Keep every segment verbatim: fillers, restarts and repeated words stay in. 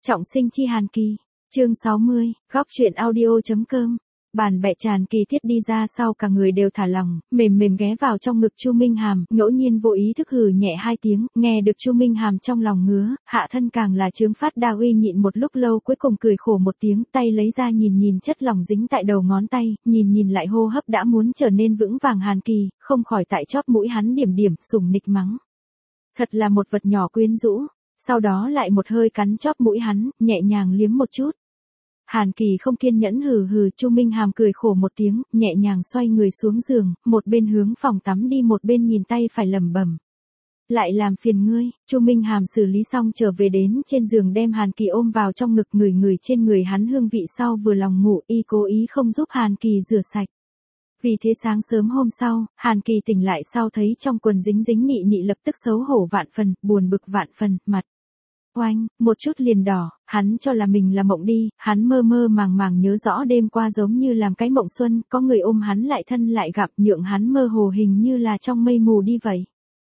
Trọng sinh chi Hàn Kỳ, chương sáu mươi, góc truyện audio.com. Bàn bẹ tràn kỳ tiết đi ra sau cả người đều thả lỏng, mềm mềm ghé vào trong ngực Chu Minh Hàm, ngẫu nhiên vô ý thức hừ nhẹ hai tiếng, nghe được Chu Minh Hàm trong lòng ngứa, hạ thân càng là chướng phát đa uy nhịn một lúc lâu cuối cùng cười khổ một tiếng, tay lấy ra nhìn nhìn chất lỏng dính tại đầu ngón tay, nhìn nhìn lại hô hấp đã muốn trở nên vững vàng Hàn Kỳ, không khỏi tại chóp mũi hắn điểm điểm, sủng nịch mắng. Thật là một vật nhỏ quyến rũ, sau đó lại một hơi cắn chóp mũi hắn, nhẹ nhàng liếm một chút. Hàn Kỳ không kiên nhẫn hừ hừ, Chu Minh Hàm cười khổ một tiếng, nhẹ nhàng xoay người xuống giường, một bên hướng phòng tắm đi một bên nhìn tay phải lẩm bẩm. Lại làm phiền ngươi. Chu Minh Hàm xử lý xong trở về đến trên giường đem Hàn Kỳ ôm vào trong ngực, người người trên người hắn hương vị sau vừa lòng ngủ, y cố ý không giúp Hàn Kỳ rửa sạch. Vì thế sáng sớm hôm sau, Hàn Kỳ tỉnh lại sau thấy trong quần dính dính nị nị lập tức xấu hổ vạn phần, buồn bực vạn phần, mặt oanh, một chút liền đỏ, hắn cho là mình là mộng đi, hắn mơ mơ màng màng nhớ rõ đêm qua giống như làm cái mộng xuân, có người ôm hắn lại thân lại gặp, nhượng hắn mơ hồ hình như là trong mây mù đi vậy.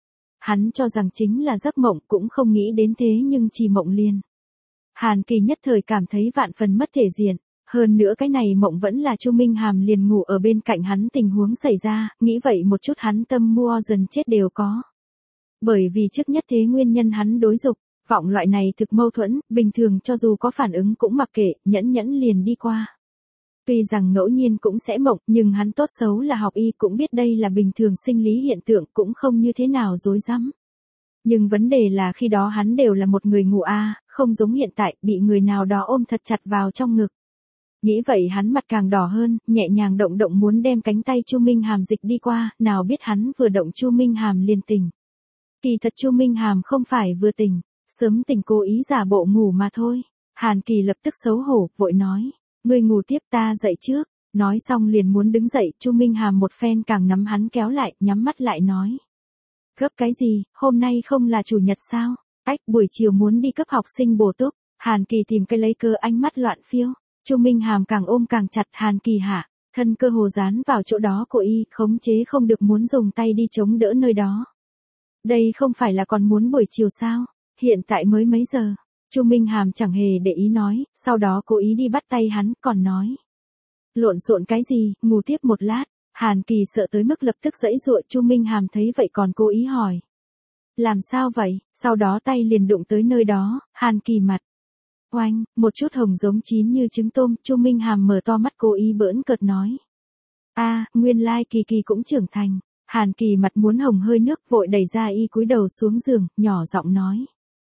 Hắn cho rằng chính là giấc mộng, cũng không nghĩ đến thế nhưng chỉ mộng liền. Hàn Kỳ nhất thời cảm thấy vạn phần mất thể diện, hơn nữa cái này mộng vẫn là Chu Minh Hàm liền ngủ ở bên cạnh hắn tình huống xảy ra, nghĩ vậy một chút hắn tâm mua dần chết đều có. Bởi vì trước nhất thế nguyên nhân hắn đối dục vọng loại này thực mâu thuẫn, bình thường cho dù có phản ứng cũng mặc kệ, nhẫn nhẫn liền đi qua. Tuy rằng ngẫu nhiên cũng sẽ mộng, nhưng hắn tốt xấu là học y cũng biết đây là bình thường sinh lý hiện tượng, cũng không như thế nào rối rắm. Nhưng vấn đề là khi đó hắn đều là một người ngủ a, không giống hiện tại, bị người nào đó ôm thật chặt vào trong ngực. Nghĩ vậy hắn mặt càng đỏ hơn, nhẹ nhàng động động muốn đem cánh tay Chu Minh Hàm dịch đi qua, nào biết hắn vừa động Chu Minh Hàm liền tỉnh. Kỳ thật Chu Minh Hàm không phải vừa tỉnh, sớm tỉnh cố ý giả bộ ngủ mà thôi. Hàn Kỳ lập tức xấu hổ, vội nói, ngươi ngủ tiếp ta dậy trước. Nói xong liền muốn đứng dậy, Chu Minh Hàm một phen càng nắm hắn kéo lại, nhắm mắt lại nói. Gấp cái gì, hôm nay không là chủ nhật sao? Ách, buổi chiều muốn đi cấp học sinh bổ túc. Hàn Kỳ tìm cái lấy cơ, ánh mắt loạn phiêu. Chu Minh Hàm càng ôm càng chặt, Hàn Kỳ hạ, thân cơ hồ dán vào chỗ đó của y, khống chế không được muốn dùng tay đi chống đỡ nơi đó. Đây không phải là còn muốn buổi chiều sao? Hiện tại mới mấy giờ? Chu Minh Hàm chẳng hề để ý nói, sau đó cố ý đi bắt tay hắn, còn nói. Lộn xộn cái gì, ngủ tiếp một lát. Hàn Kỳ sợ tới mức lập tức giãy giụa, Chu Minh Hàm thấy vậy còn cố ý hỏi. Làm sao vậy? Sau đó tay liền đụng tới nơi đó, Hàn Kỳ mặt. Oanh, một chút hồng giống chín như trứng tôm, Chu Minh Hàm mở to mắt cố ý bỡn cợt nói. A, à, nguyên lai Kỳ Kỳ cũng trưởng thành. Hàn Kỳ mặt muốn hồng hơi nước, vội đẩy ra y cúi đầu xuống giường, nhỏ giọng nói.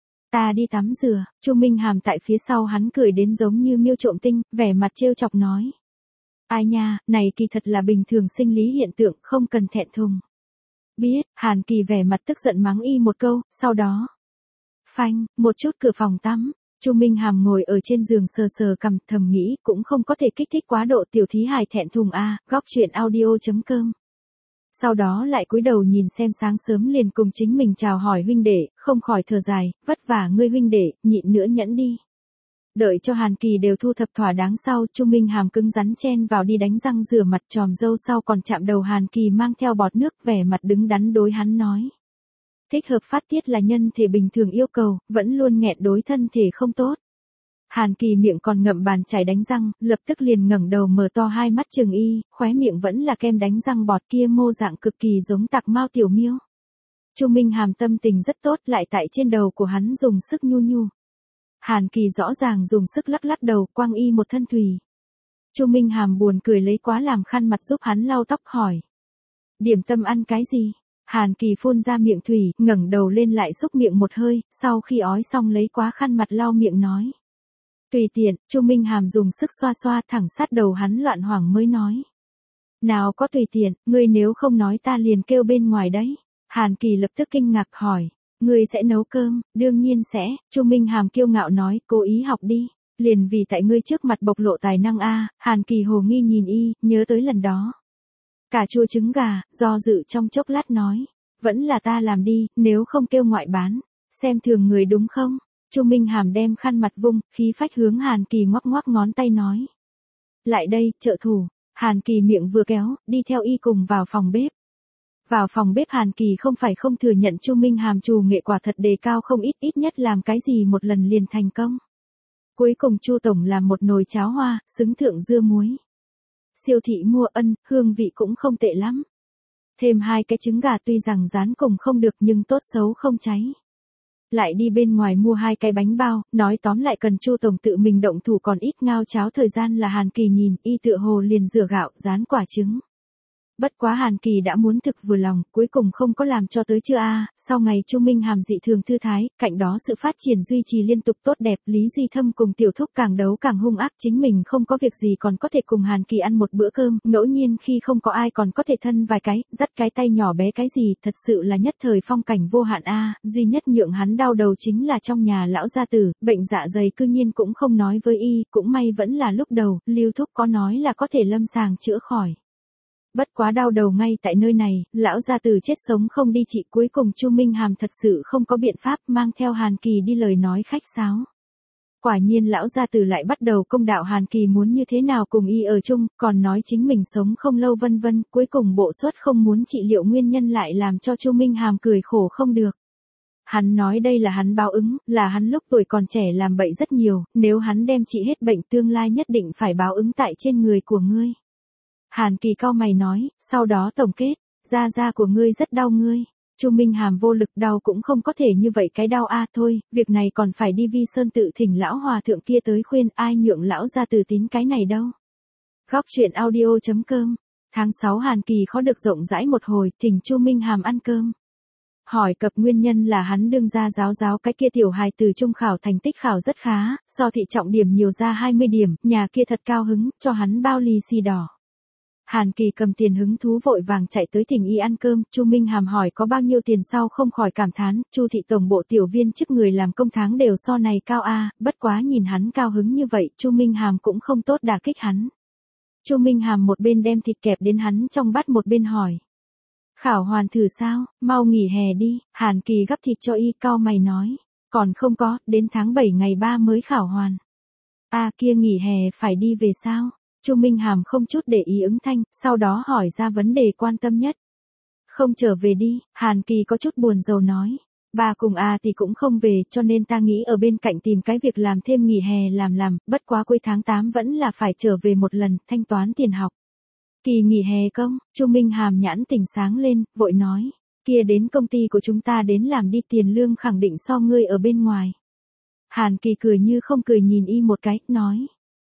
Ta đi tắm rửa. Chu Minh Hàm tại phía sau hắn cười đến giống như miêu trộm tinh, vẻ mặt trêu chọc nói. Ai nha, này kỳ thật là bình thường sinh lý hiện tượng, không cần thẹn thùng. Biết. Hàn Kỳ vẻ mặt tức giận mắng y một câu, sau đó. Phanh, một chút cửa phòng tắm. Chu Minh Hàm ngồi ở trên giường sờ sờ cằm, thầm nghĩ cũng không có thể kích thích quá độ tiểu thí hài thẹn thùng a, góc truyện audio.com. Sau đó lại cúi đầu nhìn xem sáng sớm liền cùng chính mình chào hỏi huynh đệ, không khỏi thở dài, vất vả ngươi huynh đệ, nhịn nữa nhẫn đi. Đợi cho Hàn Kỳ đều thu thập thỏa đáng sau, Chu Minh Hàm cứng rắn chen vào đi đánh răng rửa mặt, tròm râu sau còn chạm đầu Hàn Kỳ mang theo bọt nước, vẻ mặt đứng đắn đối hắn nói. Thích hợp phát tiết là nhân thể bình thường yêu cầu, vẫn luôn nghẹn đối thân thể không tốt. Hàn Kỳ miệng còn ngậm bàn chải đánh răng, lập tức liền ngẩng đầu mở to hai mắt trừng y, khóe miệng vẫn là kem đánh răng bọt kia mô dạng cực kỳ giống tạc mao tiểu miêu. Chu Minh Hàm tâm tình rất tốt, lại tại trên đầu của hắn dùng sức nhu nhu. Hàn Kỳ rõ ràng dùng sức lắc lắc đầu, quăng y một thân thùy. Chu Minh Hàm buồn cười lấy quá làm khăn mặt giúp hắn lau tóc hỏi. Điểm tâm ăn cái gì? Hàn Kỳ phun ra miệng thủy, ngẩng đầu lên lại xúc miệng một hơi, sau khi ói xong lấy quá khăn mặt lau miệng nói. Tùy tiện. Chu Minh Hàm dùng sức xoa xoa thẳng sát đầu hắn loạn hoảng mới nói. Nào có tùy tiện, ngươi nếu không nói ta liền kêu bên ngoài đấy. Hàn Kỳ lập tức kinh ngạc hỏi. Ngươi sẽ nấu cơm? Đương nhiên sẽ. Chu Minh Hàm kiêu ngạo nói, cố ý học đi. Liền vì tại ngươi trước mặt bộc lộ tài năng a. Hàn Kỳ hồ nghi nhìn y, nhớ tới lần đó. Cà chua trứng gà, do dự trong chốc lát nói. Vẫn là ta làm đi, nếu không kêu ngoại bán. Xem thường người đúng không? Chu Minh Hàm đem khăn mặt vung, khí phách hướng Hàn Kỳ ngoắc ngoắc ngón tay nói. Lại đây, trợ thủ. Hàn Kỳ miệng vừa kéo, đi theo y cùng vào phòng bếp. Vào phòng bếp Hàn Kỳ không phải không thừa nhận Chu Minh Hàm trù nghệ quả thật đề cao không ít, ít nhất làm cái gì một lần liền thành công. Cuối cùng Chu tổng làm một nồi cháo hoa, xứng thượng dưa muối. Siêu thị mua ân, hương vị cũng không tệ lắm. Thêm hai cái trứng gà tuy rằng rán cùng không được nhưng tốt xấu không cháy. Lại đi bên ngoài mua hai cái bánh bao, nói tóm lại cần Chu tổng tự mình động thủ còn ít ngao cháo thời gian là Hàn Kỳ nhìn, y tựa hồ liền rửa gạo, rán quả trứng. Bất quá Hàn Kỳ đã muốn thực vừa lòng, cuối cùng không có làm cho tới chưa a. Sau ngày Chu Minh Hàm dị thường thư thái, cạnh đó sự phát triển duy trì liên tục tốt đẹp, Lý Duy Thâm cùng Tiểu Thúc càng đấu càng hung ác, chính mình không có việc gì còn có thể cùng Hàn Kỳ ăn một bữa cơm, ngẫu nhiên khi không có ai còn có thể thân vài cái, dắt cái tay nhỏ bé cái gì, thật sự là nhất thời phong cảnh vô hạn a. Duy nhất nhượng hắn đau đầu chính là trong nhà lão gia tử, bệnh dạ dày cư nhiên cũng không nói với y, cũng may vẫn là lúc đầu, Lưu Thúc có nói là có thể lâm sàng chữa khỏi. Bất quá đau đầu ngay tại nơi này, lão gia tử chết sống không đi trị, cuối cùng Chu Minh Hàm thật sự không có biện pháp, mang theo Hàn Kỳ đi lời nói khách sáo. Quả nhiên lão gia tử lại bắt đầu công đạo Hàn Kỳ muốn như thế nào cùng y ở chung, còn nói chính mình sống không lâu vân vân, cuối cùng bộ suất không muốn trị liệu nguyên nhân lại làm cho Chu Minh Hàm cười khổ không được. Hắn nói đây là hắn báo ứng, là hắn lúc tuổi còn trẻ làm bậy rất nhiều, nếu hắn đem trị hết bệnh tương lai nhất định phải báo ứng tại trên người của ngươi. Hàn Kỳ cau mày nói, sau đó tổng kết, da da của ngươi rất đau ngươi. Chu Minh Hàm vô lực, đau cũng không có thể như vậy cái đau a. Thôi, việc này còn phải đi Vi Sơn tự thỉnh lão hòa thượng kia tới khuyên, ai nhượng lão gia tử tín cái này đâu. Góc truyện audio chấm com. Tháng sáu Hàn Kỳ khó được rộng rãi một hồi, thỉnh Chu Minh Hàm ăn cơm. Hỏi cập nguyên nhân là hắn đương ra giáo giáo cái kia tiểu hài từ trung khảo thành tích khảo rất khá, so thị trọng điểm nhiều ra hai mươi điểm, nhà kia thật cao hứng, cho hắn bao lì xì đỏ. Hàn Kỳ cầm tiền hứng thú vội vàng chạy tới thỉnh y ăn cơm, Chu Minh Hàm hỏi có bao nhiêu tiền sau không khỏi cảm thán, Chu thị tổng bộ tiểu viên chức người làm công tháng đều so này cao a, bất quá nhìn hắn cao hứng như vậy, Chu Minh Hàm cũng không tốt đả kích hắn. Chu Minh Hàm một bên đem thịt kẹp đến hắn trong bát một bên hỏi. Khảo hoàn thử sao, mau nghỉ hè đi, Hàn Kỳ gắp thịt cho y, cau mày nói, còn không có, đến tháng bảy ngày ba mới khảo hoàn. A à, kia nghỉ hè phải đi về sao? Chu Minh Hàm không chút để ý ứng thanh, sau đó hỏi ra vấn đề quan tâm nhất. Không trở về đi, Hàn Kỳ có chút buồn rầu nói. Ba cùng A thì cũng không về, cho nên ta nghĩ ở bên cạnh tìm cái việc làm thêm nghỉ hè làm làm, bất quá cuối tháng tám vẫn là phải trở về một lần, thanh toán tiền học. Kỳ nghỉ hè công, Chu Minh Hàm nhãn tỉnh sáng lên, vội nói. Kia đến công ty của chúng ta đến làm đi, tiền lương khẳng định so ngươi ở bên ngoài. Hàn Kỳ cười như không cười nhìn y một cái, nói.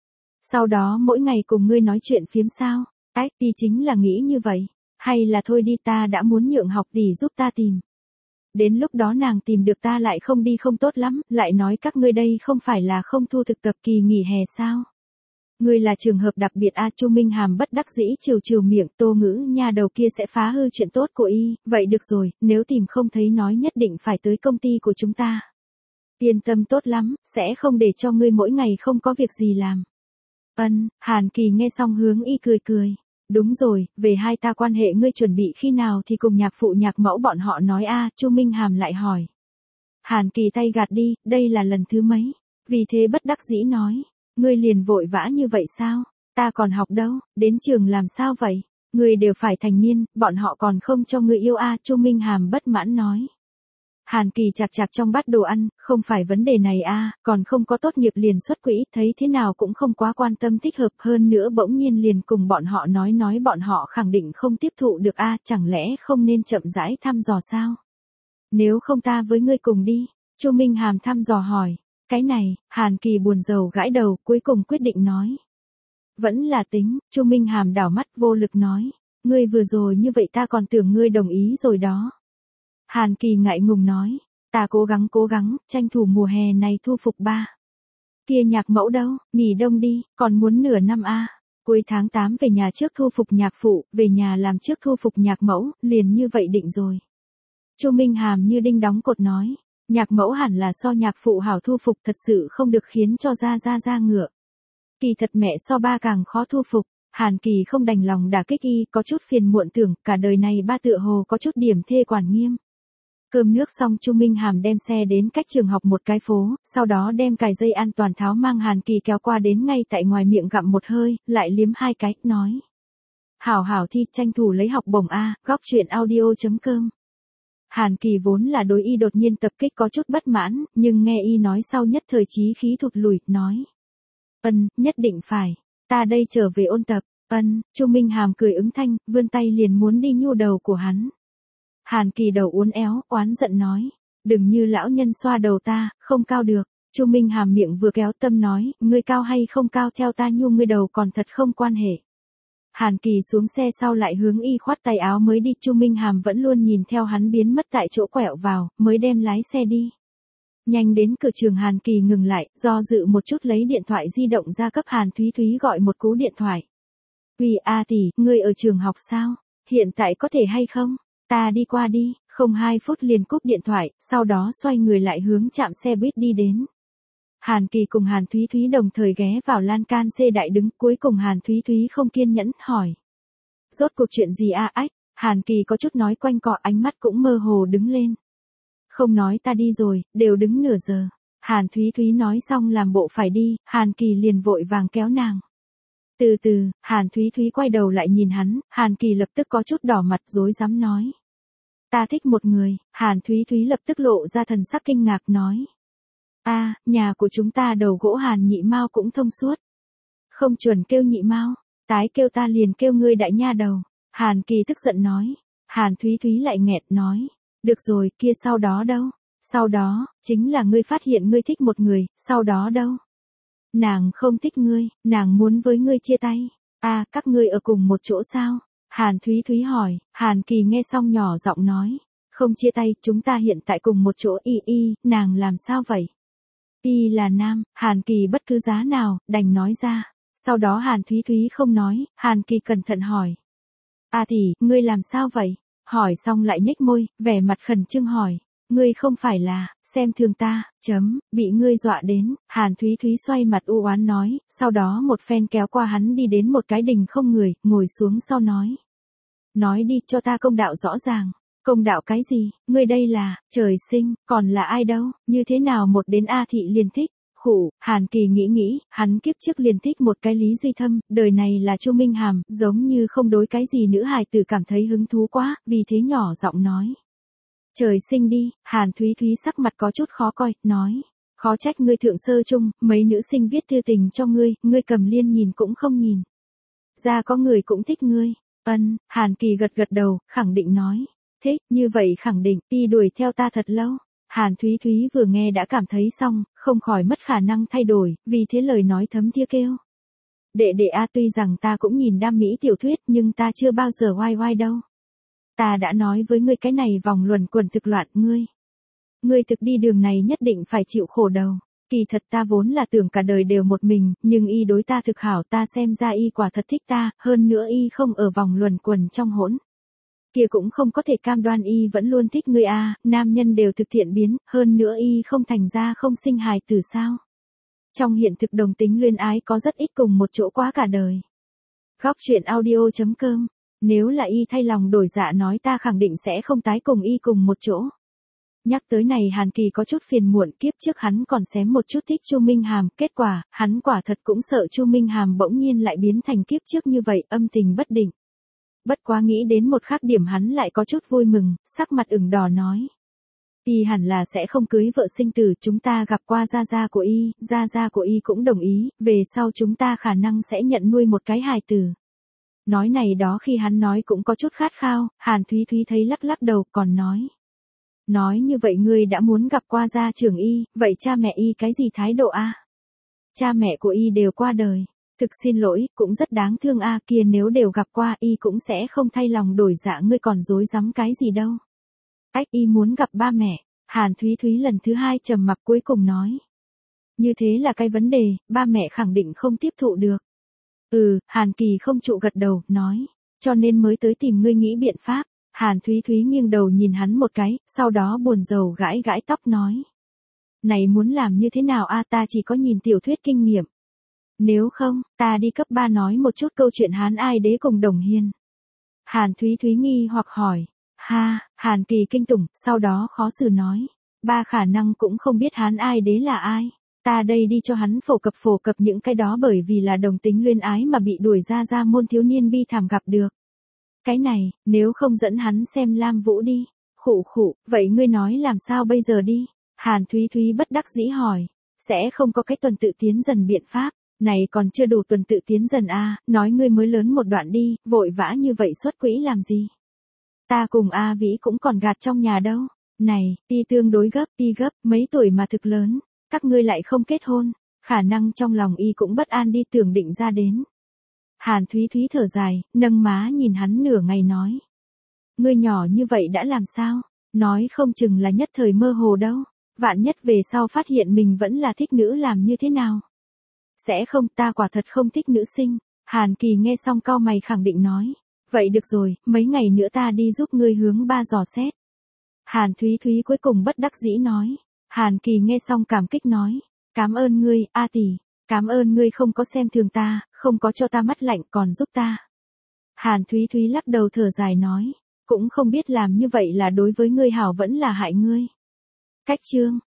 Sau đó mỗi ngày cùng ngươi nói chuyện phiếm sao, ách đi chính là nghĩ như vậy, hay là thôi đi, ta đã muốn nhượng học tỷ giúp ta tìm. Đến lúc đó nàng tìm được ta lại không đi không tốt lắm, lại nói các ngươi đây không phải là không thu thực tập kỳ nghỉ hè sao. Ngươi là trường hợp đặc biệt a. Chu Minh Hàm bất đắc dĩ trừ trừ miệng, Tô Ngữ nha đầu kia sẽ phá hư chuyện tốt của y, vậy được rồi, nếu tìm không thấy nói nhất định phải tới công ty của chúng ta. Yên tâm tốt lắm, sẽ không để cho ngươi mỗi ngày không có việc gì làm. Ân, Hàn Kỳ nghe xong hướng y cười cười. Đúng rồi, về hai ta quan hệ ngươi chuẩn bị khi nào thì cùng nhạc phụ nhạc mẫu bọn họ nói a. Chu Minh Hàm lại hỏi. Hàn Kỳ tay gạt đi, đây là lần thứ mấy, vì thế bất đắc dĩ nói. Ngươi liền vội vã như vậy sao, ta còn học đâu, đến trường làm sao vậy, ngươi đều phải thành niên, bọn họ còn không cho ngươi yêu a. Chu Minh Hàm bất mãn nói. Hàn Kỳ chạc chạc trong bát đồ ăn, không phải vấn đề này a, còn không có tốt nghiệp liền xuất quỹ, thấy thế nào cũng không quá quan tâm thích hợp, hơn nữa bỗng nhiên liền cùng bọn họ nói nói bọn họ khẳng định không tiếp thụ được a, chẳng lẽ không nên chậm rãi thăm dò sao? Nếu không ta với ngươi cùng đi, Chu Minh Hàm thăm dò hỏi. Cái này, Hàn Kỳ buồn rầu gãi đầu, cuối cùng quyết định nói. Vẫn là tính, Chu Minh Hàm đảo mắt vô lực nói. Ngươi vừa rồi như vậy ta còn tưởng ngươi đồng ý rồi đó. Hàn Kỳ ngại ngùng nói. Ta cố gắng cố gắng, tranh thủ mùa hè này thu phục ba. Kia nhạc mẫu đâu, nghỉ đông đi, còn muốn nửa năm a. À. Cuối tháng tám về nhà trước thu phục nhạc phụ, về nhà làm trước thu phục nhạc mẫu, liền như vậy định rồi. Chu Minh Hàm như đinh đóng cột nói. Nhạc mẫu hẳn là so nhạc phụ hảo thu phục, thật sự không được khiến cho ra ra ra ngựa. Kỳ thật mẹ so ba càng khó thu phục. Hàn Kỳ không đành lòng đả kích y, có chút phiền muộn tưởng, cả đời này ba tựa hồ có chút điểm thê quản nghiêm. Cơm nước xong Chu Minh Hàm đem xe đến cách trường học một cái phố, sau đó đem cài dây an toàn tháo mang Hàn Kỳ kéo qua đến ngay tại ngoài miệng gặm một hơi, lại liếm hai cái, nói. Hảo hảo thi, tranh thủ lấy học bổng A, góc truyện audio chấm com. Hàn Kỳ vốn là đối y đột nhiên tập kích có chút bất mãn, nhưng nghe y nói sau nhất thời chí khí thụt lùi, nói. Ân, nhất định phải. Ta đây trở về ôn tập. Ân, Chu Minh Hàm cười ứng thanh, vươn tay liền muốn đi nhu đầu của hắn. Hàn Kỳ đầu uốn éo, oán giận nói. Đừng như lão nhân xoa đầu ta, không cao được. Chu Minh Hàm miệng vừa kéo tâm nói, ngươi cao hay không cao theo ta nhu ngươi đầu còn thật không quan hệ. Hàn Kỳ xuống xe sau lại hướng y khoát tay áo mới đi, Chu Minh Hàm vẫn luôn nhìn theo hắn biến mất tại chỗ quẹo vào, mới đem lái xe đi. Nhanh đến cửa trường Hàn Kỳ ngừng lại, do dự một chút lấy điện thoại di động ra cấp Hàn Thúy Thúy gọi một cú điện thoại. Uy a tỷ, ngươi ở trường học sao? Hiện tại có thể hay không? Ta đi qua đi, không hai phút liền cúp điện thoại, sau đó xoay người lại hướng trạm xe buýt đi đến. Hàn Kỳ cùng Hàn Thúy Thúy đồng thời ghé vào lan can xe đại đứng, cuối cùng Hàn Thúy Thúy không kiên nhẫn, hỏi. Rốt cuộc chuyện gì a ách? Hàn Kỳ có chút nói quanh cọ, ánh mắt cũng mơ hồ đứng lên. Không nói ta đi rồi, đều đứng nửa giờ. Hàn Thúy Thúy nói xong làm bộ phải đi, Hàn Kỳ liền vội vàng kéo nàng. Từ từ, Hàn Thúy Thúy quay đầu lại nhìn hắn, Hàn Kỳ lập tức có chút đỏ mặt rối rắm nói. Ta thích một người, Hàn Thúy Thúy lập tức lộ ra thần sắc kinh ngạc nói. A, à, nhà của chúng ta đầu gỗ Hàn nhị mao cũng thông suốt. Không chuẩn kêu nhị mao, tái kêu ta liền kêu ngươi đại nha đầu. Hàn Kỳ tức giận nói. Hàn Thúy Thúy lại nghẹt nói. Được rồi, kia sau đó đâu? Sau đó, chính là ngươi phát hiện ngươi thích một người, sau đó đâu? Nàng không thích ngươi, nàng muốn với ngươi chia tay. A, à, các ngươi ở cùng một chỗ sao? Hàn Thúy Thúy hỏi, Hàn Kỳ nghe xong nhỏ giọng nói. Không chia tay, chúng ta hiện tại cùng một chỗ. Y y, nàng làm sao vậy? Y là nam, Hàn Kỳ bất cứ giá nào, đành nói ra. Sau đó Hàn Thúy Thúy không nói, Hàn Kỳ cẩn thận hỏi. A tỷ, ngươi làm sao vậy? Hỏi xong lại nhếch môi, vẻ mặt khẩn trương hỏi. Ngươi không phải là, xem thường ta, chấm, bị ngươi dọa đến. Hàn Thúy Thúy xoay mặt u oán nói, sau đó một phen kéo qua hắn đi đến một cái đình không người, ngồi xuống sau nói. Nói đi cho ta công đạo rõ ràng. Công đạo cái gì, ngươi đây là, trời sinh, còn là ai đâu, như thế nào một đến A thị liền thích. Khủ, Hàn Kỳ nghĩ nghĩ, hắn kiếp trước liền thích một cái Lý Duy Thâm, đời này là Chu Minh Hàm, giống như không đối cái gì nữ hài tử cảm thấy hứng thú quá, vì thế nhỏ giọng nói. Trời sinh đi, Hàn Thúy Thúy sắc mặt có chút khó coi, nói. Khó trách ngươi thượng sơ chung, mấy nữ sinh viết thư tình cho ngươi, ngươi cầm liên nhìn cũng không nhìn. Ra có người cũng thích ngươi. Ân, Hàn Kỳ gật gật đầu, khẳng định nói. Thích, như vậy khẳng định, y đuổi theo ta thật lâu. Hàn Thúy Thúy vừa nghe đã cảm thấy xong, không khỏi mất khả năng thay đổi, vì thế lời nói thấm thía kêu. Đệ đệ a, tuy rằng ta cũng nhìn đam mỹ tiểu thuyết nhưng ta chưa bao giờ oai oai đâu. Ta đã nói với ngươi cái này vòng luẩn quẩn thực loạn ngươi. Ngươi thực đi đường này nhất định phải chịu khổ đầu. Kỳ thật ta vốn là tưởng cả đời đều một mình, nhưng y đối ta thực hảo, ta xem ra y quả thật thích ta, hơn nữa y không ở vòng luẩn quẩn trong hỗn. Kia cũng không có thể cam đoan y vẫn luôn thích ngươi a, nam nhân đều thực thiện biến, hơn nữa y không thành ra không sinh hài tử sao. Trong hiện thực đồng tính luyến ái có rất ít cùng một chỗ quá cả đời. Góc truyện audio chấm com. Nếu là y thay lòng đổi dạ nói ta khẳng định sẽ không tái cùng y cùng một chỗ. Nhắc tới này Hàn Kỳ có chút phiền muộn, kiếp trước hắn còn xém một chút thích Chu Minh Hàm, kết quả, hắn quả thật cũng sợ Chu Minh Hàm bỗng nhiên lại biến thành kiếp trước như vậy, âm tình bất định. Bất quá nghĩ đến một khác điểm hắn lại có chút vui mừng, sắc mặt ửng đỏ nói. Y hẳn là sẽ không cưới vợ sinh tử, chúng ta gặp qua gia gia của y, gia gia của y cũng đồng ý, về sau chúng ta khả năng sẽ nhận nuôi một cái hài tử. Nói này đó khi hắn nói cũng có chút khát khao, Hàn Thúy Thúy thấy lắc lắc đầu còn nói. Nói như vậy ngươi đã muốn gặp qua gia trưởng y, vậy cha mẹ y cái gì thái độ a? Cha mẹ của y đều qua đời. Thực xin lỗi, cũng rất đáng thương a, kia nếu đều gặp qua y cũng sẽ không thay lòng đổi dạ, ngươi còn dối rắm cái gì đâu. Ách, y muốn gặp ba mẹ. Hàn Thúy Thúy lần thứ hai trầm mặc cuối cùng nói. Như thế là cái vấn đề, ba mẹ khẳng định không tiếp thụ được. Ừ, Hàn Kỳ không trụ gật đầu, nói. Cho nên mới tới tìm ngươi nghĩ biện pháp. Hàn Thúy Thúy nghiêng đầu nhìn hắn một cái, sau đó buồn rầu gãi gãi tóc nói. Này muốn làm như thế nào a, ta chỉ có nhìn tiểu thuyết kinh nghiệm. Nếu không, ta đi cấp ba nói một chút câu chuyện Hán Ai Đế cùng Đồng Hiên. Hàn Thúy Thúy nghi hoặc hỏi. Ha, Hàn Kỳ kinh tủng, sau đó khó xử nói. Ba khả năng cũng không biết Hán Ai Đế là ai. Ta đây đi cho hắn phổ cập phổ cập những cái đó bởi vì là đồng tính luyến ái mà bị đuổi ra ra môn thiếu niên bi thảm gặp được. Cái này, nếu không dẫn hắn xem Lam Vũ đi. Khụ khụ, vậy ngươi nói làm sao bây giờ đi? Hàn Thúy Thúy bất đắc dĩ hỏi. Sẽ không có cái tuần tự tiến dần biện pháp. Này còn chưa đủ tuần tự tiến dần à, nói ngươi mới lớn một đoạn đi, vội vã như vậy xuất quỹ làm gì? Ta cùng A Vĩ cũng còn gạt trong nhà đâu. Này, y tương đối gấp, y gấp, mấy tuổi mà thực lớn, các ngươi lại không kết hôn, khả năng trong lòng y cũng bất an đi tưởng định ra đến. Hàn Thúy Thúy thở dài, nâng má nhìn hắn nửa ngày nói. Ngươi nhỏ như vậy đã làm sao? Nói không chừng là nhất thời mơ hồ đâu. Vạn nhất về sau phát hiện mình vẫn là thích nữ làm như thế nào? Sẽ không, ta quả thật không thích nữ sinh. Hàn Kỳ nghe xong cau mày khẳng định nói. Vậy được rồi, mấy ngày nữa ta đi giúp ngươi hướng ba dò xét. Hàn Thúy Thúy cuối cùng bất đắc dĩ nói. Hàn Kỳ nghe xong cảm kích nói. Cảm ơn ngươi, A tỷ. Cảm ơn ngươi không có xem thường ta, không có cho ta mắt lạnh còn giúp ta. Hàn Thúy Thúy lắc đầu thở dài nói. Cũng không biết làm như vậy là đối với ngươi hảo vẫn là hại ngươi. Cách chương.